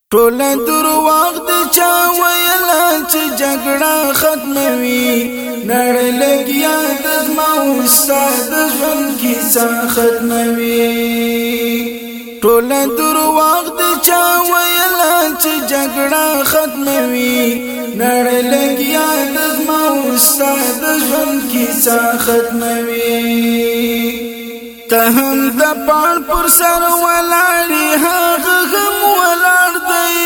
ټول درواغ د چا ویلا چې جګړه ختموي نړۍ لګیا د زما استاد ژوند کیسه ختموي ټول درواغ د چا ویلا چې جګړه ختموي نړۍ لګیا د زما استاد ژوند کیسه ختموي ته هم د پاڼ پر سر ولاړې هغه غم ولاړ دی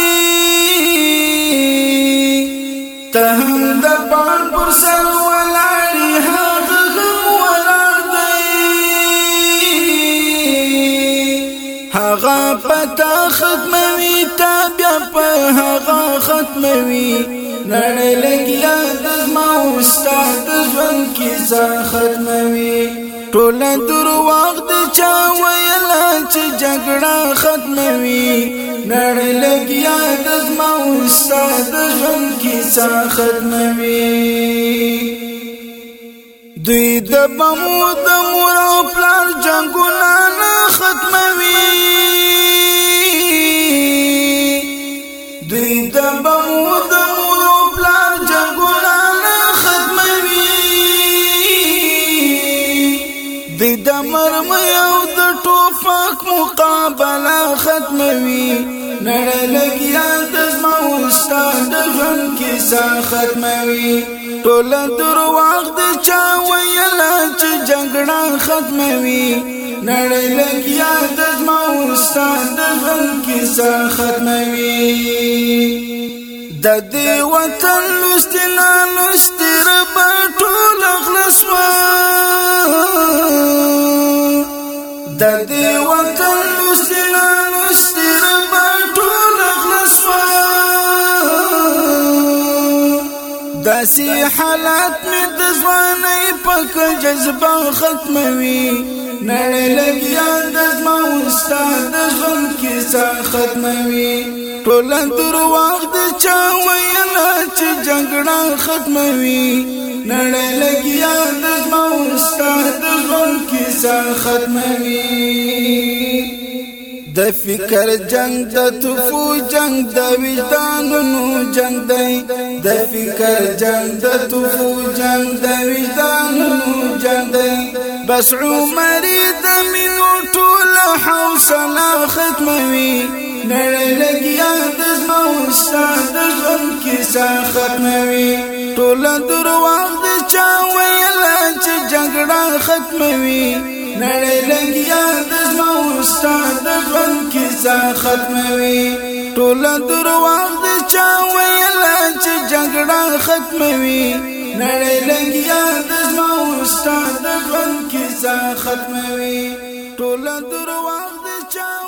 ته هم د پاڼ پر سر ولاړې هغه غم ولاړ دی هغه پتا ختموي تا بیا په هغه ختموي نړۍ لګیا د زما استاد ژوند کیسه ختموي ټول درواغ د چا ویلا چې جګړه ختموي نړۍ لګیا د زما استاد ژوند کیسه ختموي دوی د بمو د مور او پلار جنګونه نه ختموي دوی د بمو د مور او پلار جنګونه د مرم یو د ټوفک مقابله ختموي نړۍ لګیا د زما استاد ژوند کیسه ختموي ټول درواغ د چا ویلا چې جګړه ختموي نړۍ لګیا د زما استاد ژوند کیسه ختموي د دې وطن لستنا لستر په ټول خلاصوا د دې وطن لستنا لستر په ټول خلاصوا داسې حالات مې د ځوانۍ پک جذبه ختموي نړۍ لګیا د زما استاد ژوند کیسه ختموي ټول درواغ د چا ویلا چې جګړه ختموي نړۍ لګیا د زما استاد ژوند کیسه ختموي د فکر جنگ د توفو جنگ د وجدانونو جنگ دی د فکر جنگ د توفو جنگ د وجدانونو جنگ دی بس عمر د مینو ټول حوصله ختموي نړۍ لګیا د زما استاد ژوند کیسه ختموي ټول درواغ د چا ویلا چې جګړه ختموي نړۍ لګیا د زما استاد ژوند کیسه ختموي ټول درواغ د چا ویلا چې جګړه ختموي نړۍ لګیا د زما استاد ژوند کیسه ختموي ټول درواغ د چا